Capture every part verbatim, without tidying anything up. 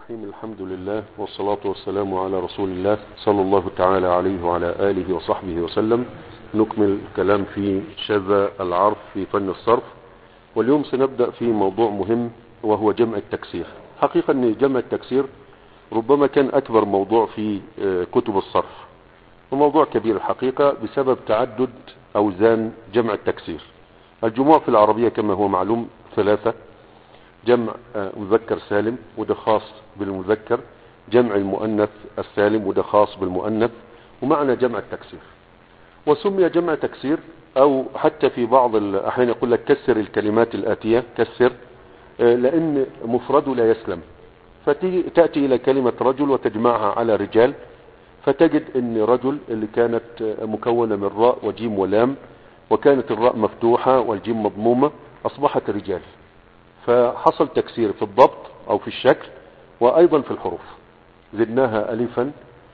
الرحيم. الحمد لله والصلاة والسلام على رسول الله صلى الله تعالى عليه وعلى آله وصحبه وسلم. نكمل الكلام في شذا العرف في فن الصرف، واليوم سنبدأ في موضوع مهم وهو جمع التكسير. حقيقة أن جمع التكسير ربما كان أكبر موضوع في كتب الصرف، وموضوع كبير الحقيقة بسبب تعدد أوزان جمع التكسير. الجموع في العربية كما هو معلوم ثلاثة: جمع مذكر سالم وده خاص بالمذكر، جمع المؤنث السالم وده خاص بالمؤنث، ومعنى جمع التكسير. وسمي جمع تكسير أو حتى في بعض الأحيان يقول لك كسر الكلمات الآتية، كسر، لأن مفرده لا يسلم. فتأتي إلى كلمة رجل وتجمعها على رجال، فتجد أن رجل اللي كانت مكونة من راء وجيم ولام، وكانت الراء مفتوحة والجيم مضمومة، أصبحت رجال. فحصل تكسير في الضبط أو في الشكل وأيضا في الحروف. زدناها ألفا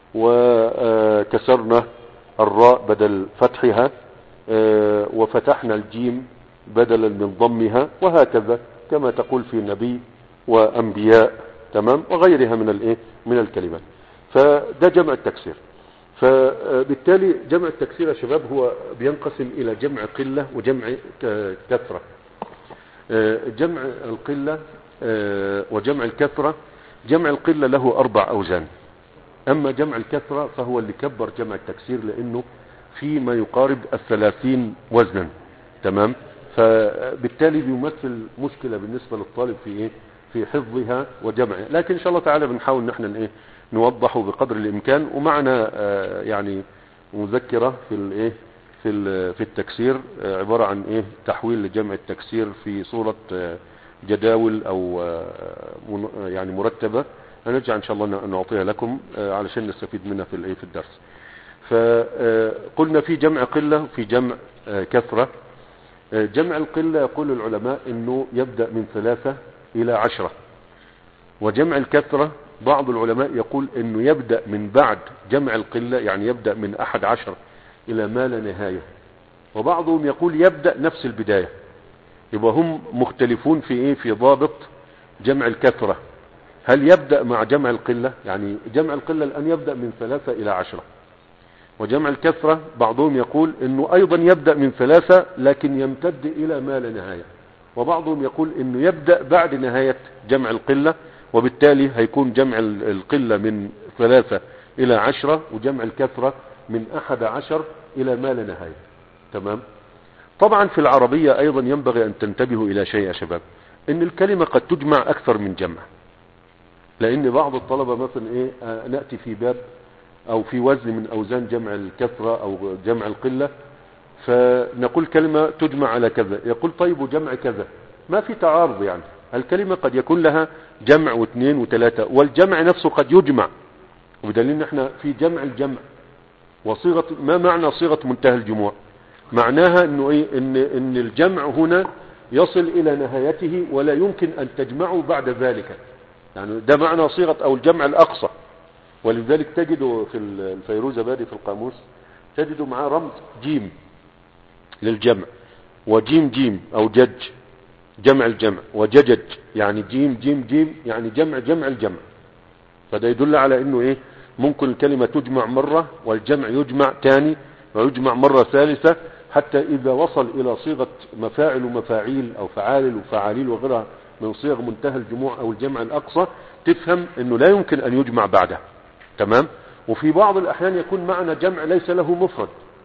وكسرنا الراء بدل فتحها، وفتحنا الجيم بدلا من ضمها، وهكذا كما تقول في نبي وأنبياء، تمام، وغيرها من الايه من الكلمات. فده جمع التكسير. فبالتالي جمع التكسير يا شباب هو بينقسم إلى جمع قلة وجمع كثرة. جمع القلة وجمع الكثرة، جمع القلة له أربع أوزان، أما جمع الكثرة فهو اللي كبر جمع التكسير لأنه في ما يقارب الثلاثين وزنا، تمام. فبالتالي بيمثل مشكلة بالنسبة للطالب في إيه في حفظها وجمعها، لكن إن شاء الله تعالى بنحاول نحن إيه نوضحه بقدر الإمكان. ومعنا يعني مذكرة في الإيه في في التكسير عبارة عن ايه تحويل لجمع التكسير في صورة جداول او يعني مرتبة، هنرجع ان شاء الله نعطيها لكم علشان نستفيد منها في الايه في الدرس. فقلنا في جمع قلة وفي جمع كثرة. جمع القلة يقول العلماء انه يبدأ من ثلاثة الى عشرة، وجمع الكثرة بعض العلماء يقول انه يبدأ من بعد جمع القلة، يعني يبدأ من احد عشر الى ما لا نهاية، وبعضهم يقول يبدأ نفس البداية. يبقى هم مختلفون في ايه في ضابط جمع الكثرة. هل يبدأ مع جمع القلة؟ يعني جمع القلة الان يبدأ من ثلاثة الى عشرة، وجمع الكثرة بعضهم يقول انه ايضا يبدأ من ثلاثة لكن يمتد الى ما لا نهاية، وبعضهم يقول انه يبدأ بعد نهاية جمع القلة، وبالتالي هيكون جمع القلة من ثلاثة الى عشرة، وجمع الكثرة من احد عشر الى ما لا نهاية، تمام. طبعا في العربية ايضا ينبغي ان تنتبهوا الى شيء يا شباب، ان الكلمة قد تجمع اكثر من جمع. لان بعض الطلبة مثلا ايه آه نأتي في باب او في وزن من اوزان جمع الكثرة او جمع القلة، فنقول كلمة تجمع على كذا، يقول طيب وجمع كذا، ما في تعارض. يعني الكلمة قد يكون لها جمع واثنين وثلاثة، والجمع نفسه قد يجمع، وبدليل ان احنا في جمع الجمع. وصيغة ما معنى صيغة منتهى الجموع؟ معناها انه ايه ان ان الجمع هنا يصل الى نهايته ولا يمكن ان تجمعه بعد ذلك، يعني ده معنى صيغة او الجمع الاقصى. ولذلك تجدوا في الفيروزبادي في القاموس تجدوا معاه رمز جيم للجمع، وجيم جيم او جج جمع الجمع، وججج يعني جيم جيم جيم يعني جمع جمع الجمع. فده يدل على انه ايه ممكن الكلمة تجمع مرة والجمع يجمع تاني ويجمع مرة ثالثة، حتى إذا وصل إلى صيغة مفاعل ومفاعيل أو فعال وفعاليل وغيرها من صيغ منتهى الجموع أو الجمع الأقصى، تفهم أنه لا يمكن أن يجمع بعده، تمام. وفي بعض الأحيان يكون معنى جمع ليس له مفرد،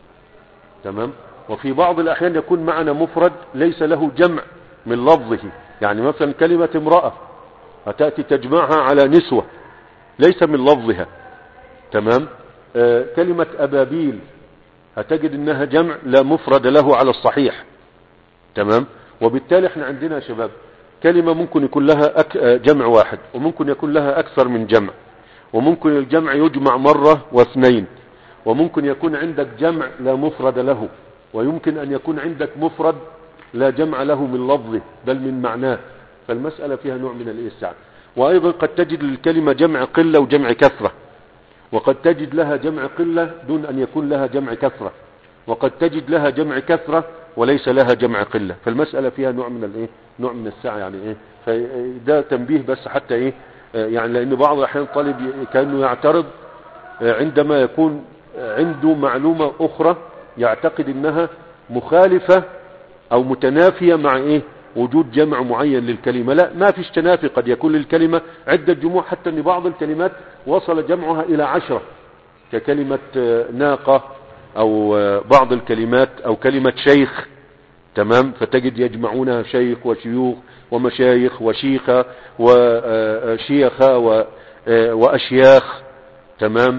تمام. وفي بعض الأحيان يكون معنى مفرد ليس له جمع من لفظه. يعني مثلا كلمة امرأة هتأتي تجمعها على نسوة ليس من لفظها، تمام. آه كلمة أبابيل هتجد انها جمع لا مفرد له على الصحيح، تمام. وبالتالي احنا عندنا يا شباب كلمة ممكن يكون لها أك... جمع واحد، وممكن يكون لها اكثر من جمع، وممكن الجمع يجمع مرة واثنين، وممكن يكون عندك جمع لا مفرد له، ويمكن ان يكون عندك مفرد لا جمع له من لفظه بل من معناه. فالمسألة فيها نوع من الإسعاف. وايضا قد تجد الكلمة جمع قلة وجمع كثرة، وقد تجد لها جمع قلة دون أن يكون لها جمع كثرة، وقد تجد لها جمع كثرة وليس لها جمع قلة. فالمسألة فيها نوع من الايه نوع من السعة، يعني ايه. فده تنبيه بس حتى ايه يعني لأن بعض الأحيان الطالب كأنه يعترض عندما يكون عنده معلومة أخرى يعتقد أنها مخالفة أو متنافية مع إيه وجود جمع معين للكلمة. لا، ما فيش تنافي، قد يكون للكلمة عدة جموع، حتى أن بعض الكلمات وصل جمعها إلى عشرة ككلمة ناقة، أو بعض الكلمات أو كلمة شيخ، تمام، فتجد يجمعونها شيخ وشيوخ ومشايخ وشيخة وشيخة وأشياخ، تمام،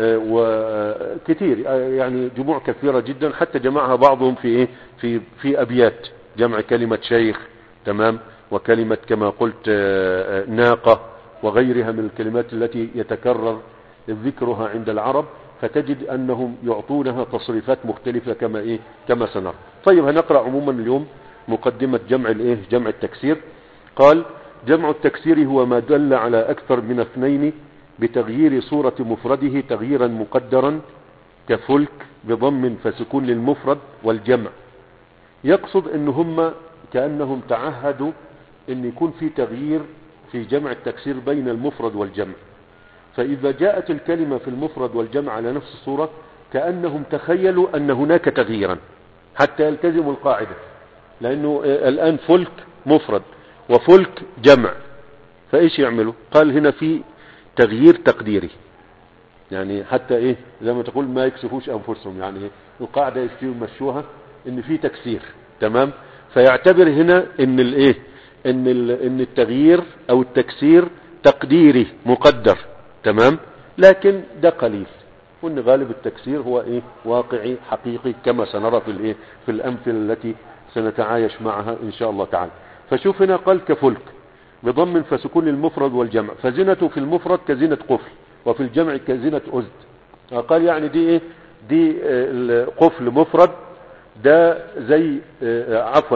وكثير يعني جموع كثيرة جدا، حتى جمعها بعضهم في إيه في في أبيات، جمع كلمة شيخ، تمام، وكلمة كما قلت ناقة وغيرها من الكلمات التي يتكرر ذكرها عند العرب، فتجد أنهم يعطونها تصريفات مختلفة كما إيه كما سنرى. طيب هنقرأ عموما اليوم مقدمة جمع الإيه جمع التكسير. قال: جمع التكسير هو ما دل على أكثر من اثنين بتغيير صورة مفرده تغييرا مقدرا كفلك بضم فسكون للمفرد والجمع. يقصد ان هم كأنهم تعهدوا ان يكون في تغيير في جمع التكسير بين المفرد والجمع، فإذا جاءت الكلمة في المفرد والجمع على نفس الصورة كأنهم تخيلوا أن هناك تغييرا حتى يلتزموا القاعدة، لأنه الآن فلك مفرد وفلك جمع، فإيش يعملوا؟ قال هنا في تغيير تقديري، يعني حتى إيه زي ما تقول ما يكسفوش أنفسهم، يعني إيه القاعدة يمشوها إن في تكسير، تمام، فيعتبر هنا إن الإيه إن إن التغيير أو التكسير تقديري مقدر، تمام، لكن ده قليل، وان غالب التكسير هو ايه واقعي حقيقي كما سنرى في الايه في الامثله التي سنتعايش معها ان شاء الله تعالى. فشوف هنا قال كفلك بضم فسكون المفرد والجمع، فزنته في المفرد كزنة قفل وفي الجمع كزنة أزد. قال يعني دي ايه دي قفل مفرد، ده زي عفوا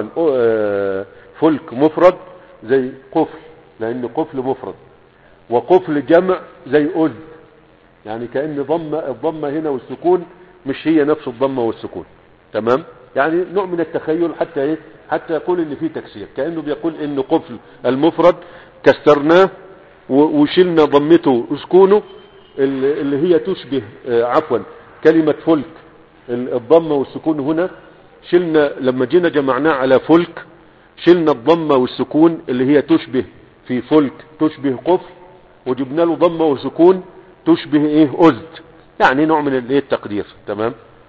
فلك مفرد زي قفل، لان قفل مفرد، وقفل جمع زي أزد، يعني كأن ضمة الضمة هنا والسكون مش هي نفس الضمة والسكون، تمام، يعني نوع من التخيل حتى ايه حتى يقول ان في تكسير، كأنه بيقول ان قفل المفرد كسرناه وشلنا ضمته وسكونه اللي هي تشبه عفوا كلمة فلك، الضمة والسكون هنا شلنا لما جينا جمعناه على فلك شلنا الضمة والسكون اللي هي تشبه في فلك تشبه قفل، وجبنا له ضمة وسكون تشبه ايه أزد، يعني نوع من الايه التقدير، تمام.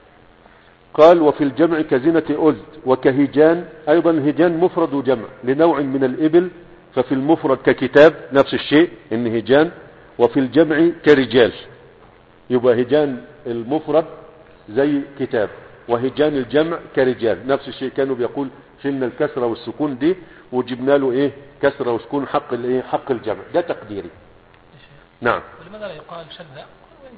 قال وفي الجمع كزنة أزد وكهجان، ايضا هجان مفرد وجمع لنوع من الابل، ففي المفرد ككتاب نفس الشيء ان هجان، وفي الجمع كرجال، يبقى هجان المفرد زي كتاب وهجان الجمع كرجال نفس الشيء، كانوا بيقول شلنا الكسرة والسكون دي وجبنا له ايه كسرة وسكون حق الايه حق الجمع، ده تقديري. نعم. ولماذا لا يقال شذا؟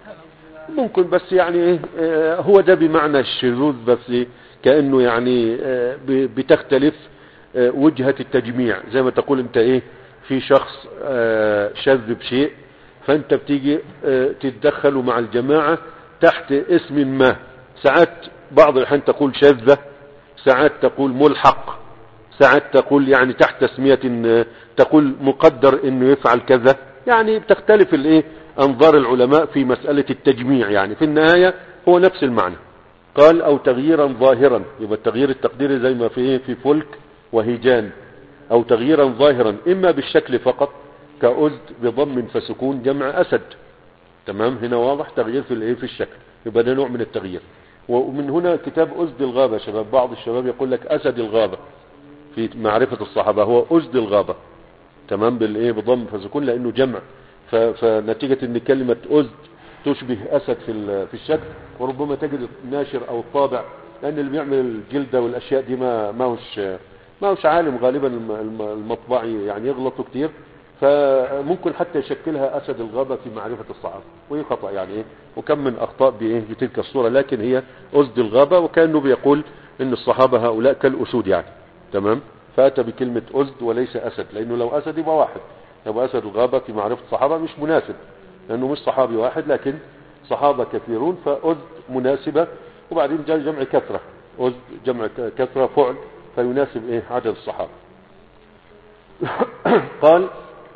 ممكن بس يعني ايه اه هو ده بمعنى الشذوذ، بس كأنه يعني اه بتختلف اه وجهة التجميع، زي ما تقول انت ايه في شخص اه شذ بشيء، فانت بتيجي اه تتدخل مع الجماعة تحت اسم ما، ساعات بعض الحين تقول شذة، ساعات تقول ملحق، ساعات تقول يعني تحت تسمية تقول مقدر انه يفعل كذا، يعني بتختلف الايه انظار العلماء في مسألة التجميع، يعني في النهاية هو نفس المعنى. قال او تغييرا ظاهرا، يبقى التغيير التقديري زي ما في ايه في فلك وهجان، او تغييرا ظاهرا اما بالشكل فقط كأزد بضم فسكون جمع اسد، تمام، هنا واضح تغيير في الايه في الشكل، يبقى ده نوع من التغيير. ومن هنا كتاب أزد الغابة، شباب بعض الشباب يقول لك أسد الغابة في معرفة الصحابة، هو أزد الغابة، تمام، بالايه بضم فسكون لانه جمع، فنتيجة ان كلمة أزد تشبه أسد في في الشكل، وربما تجد الناشر او الطابع لان اللي بيعمل الجلدة والاشياء دي ما ما هوش ما هوش عالم، غالبا المطبعي يعني يغلطوا كتير، فممكن حتى يشكلها أسد الغابة في معرفة الصحابة، وهي خطأ يعني ايه، وكم من اخطاء بايه بتلك الصورة، لكن هي أزد الغابة، وكأنه بيقول ان الصحابة هؤلاء كالأسود يعني، تمام، فأتى بكلمة أزد وليس أسد، لأنه لو أسد يبقى واحد، يبقى أسد الغابة في معرفة الصحابة مش مناسب، لأنه مش صحابي واحد لكن صحابة كثيرون، فأزد مناسبة، وبعدين جاء جمع كثرة، أزد جمع كثرة فعل فيناسب إيه عدد الصحابة. قال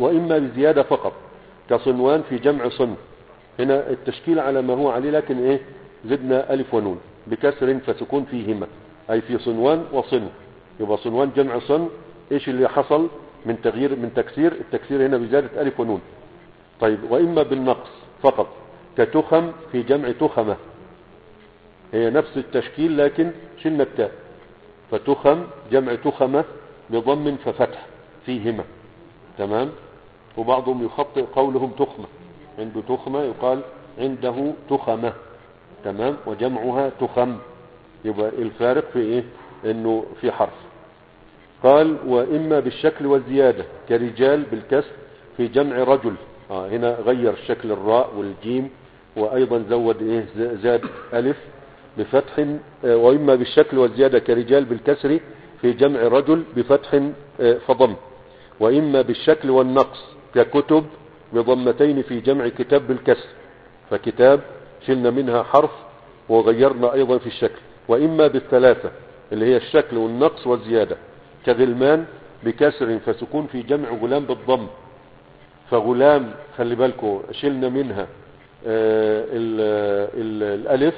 وإما بزيادة فقط كصنوان في جمع صنف. هنا التشكيل على ما هو عليه، لكن إيه زدنا ألف ونون بكسر فسكون فيهما، أي في صنوان وصنف. يبقى صنوان جمع صنف، إيش اللي حصل من تغيير من تكسير؟ التكسير هنا بزيادة ألف ونون. طيب وإما بالنقص فقط كتخم في جمع تخمة، هي نفس التشكيل لكن شلنا التاء، فتخم جمع تخمة بضم ففتح فيهما. تمام. وبعضهم يخطئ قولهم تخمة، عنده تخمة يقال عنده تخمة. تمام. وجمعها تخم، يبقى الفارق في ايه؟ انه في حرف. قال وإما بالشكل والزيادة كرجال بالكسر في جمع رجل. آه هنا غير شكل الراء والجيم، وأيضا زود إيه زاد ألف بفتح. آه وإما بالشكل والزيادة كرجال بالكسر في جمع رجل بفتح آه فضم. وإما بالشكل والنقص ككتب بضمتين في جمع كتاب بالكسر، فكتاب شلنا منها حرف وغيرنا أيضا في الشكل. وإما بالثلاثة اللي هي الشكل والنقص والزيادة كغلمان بكسر فسكون في جمع غلام بالضم. فغلام خلي بالكم شلنا منها آه ال ال الألف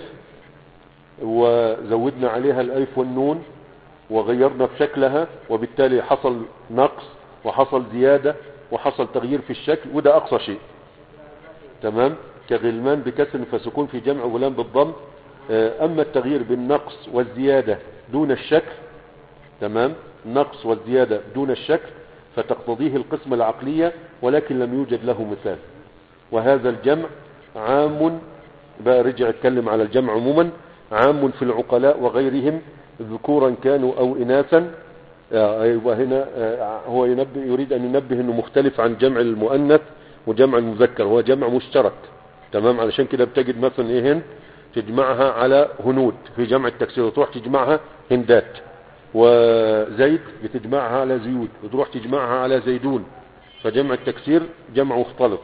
وزودنا عليها الألف والنون وغيرنا في شكلها، وبالتالي حصل نقص وحصل زيادة وحصل تغيير في الشكل، وده أقصى شيء. تمام. كغلمان بكسر فسكون في جمع غلام بالضم. آه أما التغيير بالنقص والزيادة دون الشكل، تمام، النقص والزيادة دون الشكل فتقتضيه القسمة العقلية ولكن لم يوجد له مثال. وهذا الجمع عام، بقى رجع اتكلم على الجمع عموما، عام في العقلاء وغيرهم ذكورا كانوا أو إناثا. وهنا هو ينبه يريد أن ينبه أنه مختلف عن جمع المؤنث وجمع المذكر، هو جمع مشترك. تمام. علشان كده بتجد مثلا إيه هند تجمعها على هنود في جمع التكسير، وتروح تجمعها هندات. وزيد بتجمعها على زيود وتروح تجمعها على زيدون، فجمع التكسير جمع مختلط.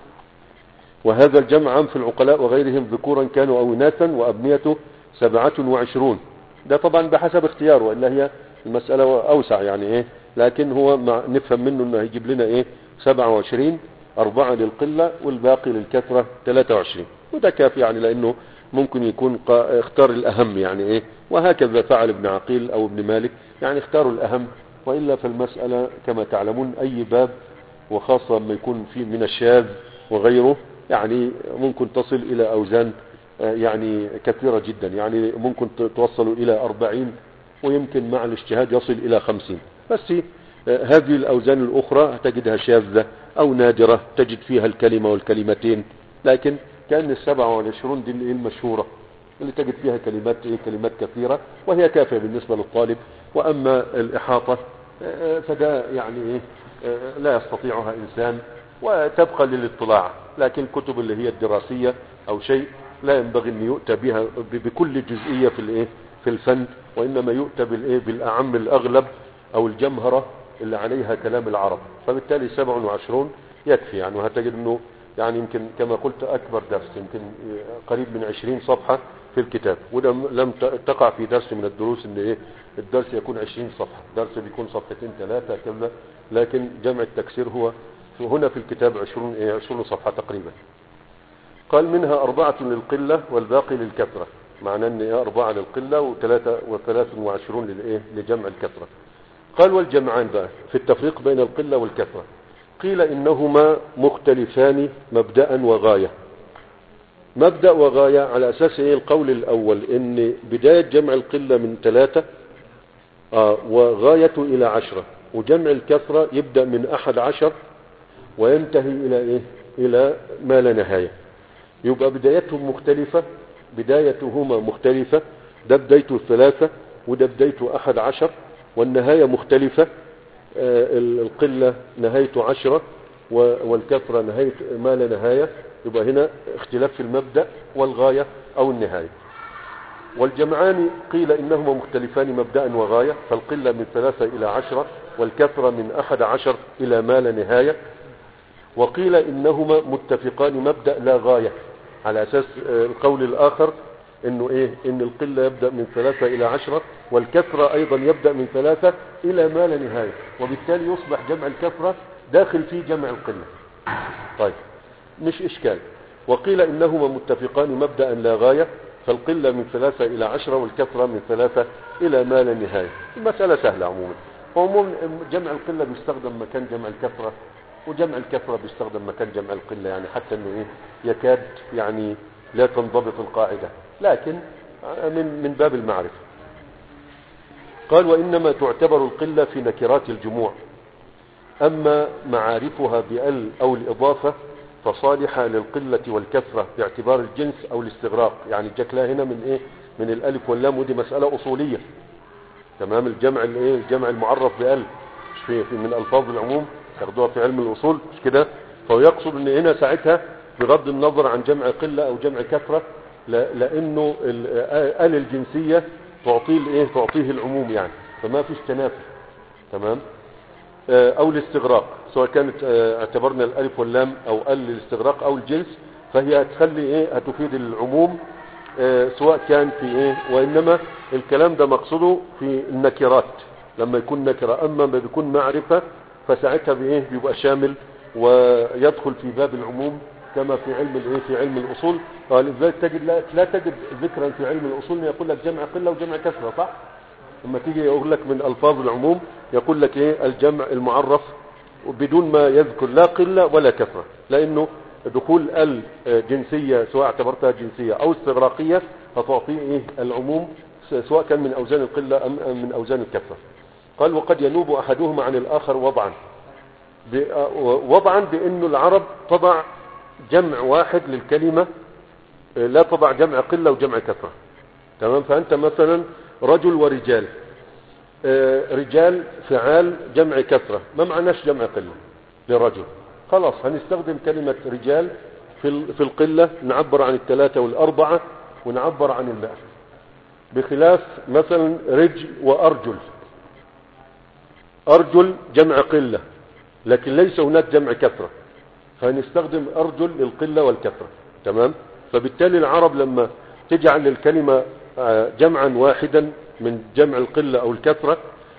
وهذا الجمع عام في العقلاء وغيرهم ذكورا كانوا أو إناثا، وأبنيته سبعة وعشرون. ده طبعا بحسب اختياره، وإلا هي المسألة أوسع يعني إيه، لكن هو مع نفهم منه أنه هيجيب لنا إيه سبعة وعشرين، أربعة للقلة والباقي للكثرة ثلاثة وعشرين. وده كافي يعني، لأنه ممكن يكون اختار الأهم يعني إيه. وهكذا فعل ابن عقيل أو ابن مالك، يعني اختاروا الأهم. وإلا فالمسألة كما تعلمون أي باب، وخاصة لما يكون فيه من الشاذ وغيره، يعني ممكن تصل إلى أوزان يعني كثيرة جدا، يعني ممكن توصلوا إلى أربعين، ويمكن مع الاجتهاد يصل إلى خمسين. بس هذه الأوزان الأخرى تجدها شاذة أو نادرة، تجد فيها الكلمة والكلمتين. لكن كأن السبعة والعشرون دي المشهورة اللي تجد فيها كلمات كلمات كثيرة، وهي كافية بالنسبة للطالب. وأما الإحاطة فده يعني لا يستطيعها إنسان، وتبقى للاطلاع. لكن الكتب اللي هي الدراسية أو شيء لا ينبغي أن يؤتى بها بكل جزئية في الإيه في الفن، وإنما يؤتى بالإيه بالأعم الأغلب أو الجمهرة اللي عليها كلام العرب. فبالتالي سبع وعشرون يكفي يعني. وهتجد أنه يعني يمكن كما قلت أكبر درس يمكن قريب من عشرين صفحة في الكتاب، وده لم تقع في درس من الدروس ان ايه الدرس يكون عشرين صفحة، درس بيكون صفحتين ثلاثة كذا. لكن جمع التكسير هو هنا في الكتاب عشرون ايه عشرون صفحة تقريبا. قال منها أربعة للقلة والباقي للكثرة، معناه ان ايه أربعة للقلة وثلاثة وثلاث وعشرون للايه لجمع الكثرة. قال والجمعان بقى في التفريق بين القلة والكثرة. قيل إنهما مختلفان مبدأ وغاية. مبدأ وغاية على أساس إيه القول الأول إن بداية جمع القلة من ثلاثة آه وغايته إلى عشرة، وجمع الكثرة يبدأ من أحد عشر وينتهي إلى إيه إلى ما لا نهاية. يبقى بدايتهم مختلفة، بدايتهما مختلفة، ده بدايته ثلاثة وده بدايته أحد عشر، والنهاية مختلفة. القلة نهايته عشرة والكثرة نهاية ما لا نهاية. يبقى هنا اختلاف في المبدأ والغاية أو النهاية. والجمعان قيل إنهما مختلفان مبدأ وغاية، فالقلة من ثلاثة إلى عشرة والكثرة من أحد عشر إلى ما لا نهاية. وقيل إنهما متفقان مبدأ لا غاية، على أساس القول الآخر إنه إيه إن القلة يبدأ من ثلاثة إلى عشرة والكثرة أيضا يبدأ من ثلاثة إلى ما لا نهاية، وبالتالي يصبح جمع الكثرة داخل فيه جمع القلة. طيب مش إشكال. وقيل إنهما متفقان مبدأ لا غاية، فالقلة من ثلاثة إلى عشرة والكثرة من ثلاثة إلى ما لا نهاية. المسألة سهلة عموما. وعموما جمع القلة بيستخدم مكان جمع الكثرة، وجمع الكثرة بيستخدم مكان جمع القلة، يعني حتى انه ايه يكاد يعني لا تنضبط القاعدة، لكن من من باب المعرفة. قال وإنما تعتبر القلة في نكرات الجموع، أما معارفها بأل أو الإضافة فصالحة للقلة والكثرة باعتبار الجنس أو الاستغراق. يعني جاك لها هنا من إيه؟ من الألف واللام، ودي مسألة أصولية. تمام. الجمع الإيه؟ الجمع المعرف بأل مش في, في من ألفاظ العموم تاخدوها في علم الأصول مش كده؟ فهو يقصد إن هنا ساعتها بغض النظر عن جمع قلة أو جمع كثرة، لأنه الآل الجنسية تعطيه الإيه؟ تعطيه العموم يعني، فما فيش تنافي. تمام. او الاستغراق، سواء كانت اعتبرنا الالف واللام او ال الاستغراق او الجنس، فهي هتخلي ايه؟ هتفيد العموم سواء كان في ايه. وانما الكلام ده مقصده في النكرات لما يكون نكرة، اما ما بيكون معرفة فساعتها بايه؟ بيبقى شامل ويدخل في باب العموم كما في علم الايه؟ في علم الاصول. فلذلك تجد لا, لا تجد ذكرا في علم الاصول يقول لك جمع قلة وجمع كثرة، صح؟ لما تيجي يقول لك من الفاظ العموم يقول لك ايه؟ الجمع المعرف بدون ما يذكر لا قلة ولا كثرة، لانه دخول ال جنسية سواء اعتبرتها جنسية او استغراقية هتعطيه ايه؟ العموم سواء كان من اوزان القلة ام من اوزان الكثرة. قال وقد ينوب احدهما عن الاخر وضعا، وضعا بانه العرب تضع جمع واحد للكلمة، لا تضع جمع قلة وجمع كثرة. تمام. فانت مثلا رجل ورجال، رجال فعال جمع كثرة، ما معناش جمع قلة لرجل، خلاص هنستخدم كلمة رجال في في القلة، نعبر عن الثلاثة والأربعة ونعبر عن المئة، بخلاف مثلا رجل وأرجل. أرجل جمع قلة لكن ليس هناك جمع كثرة، فنستخدم أرجل للقلة والكثرة. تمام. فبالتالي العرب لما تجعل الكلمة جمعا واحدا من جمع القلة أو الكثرة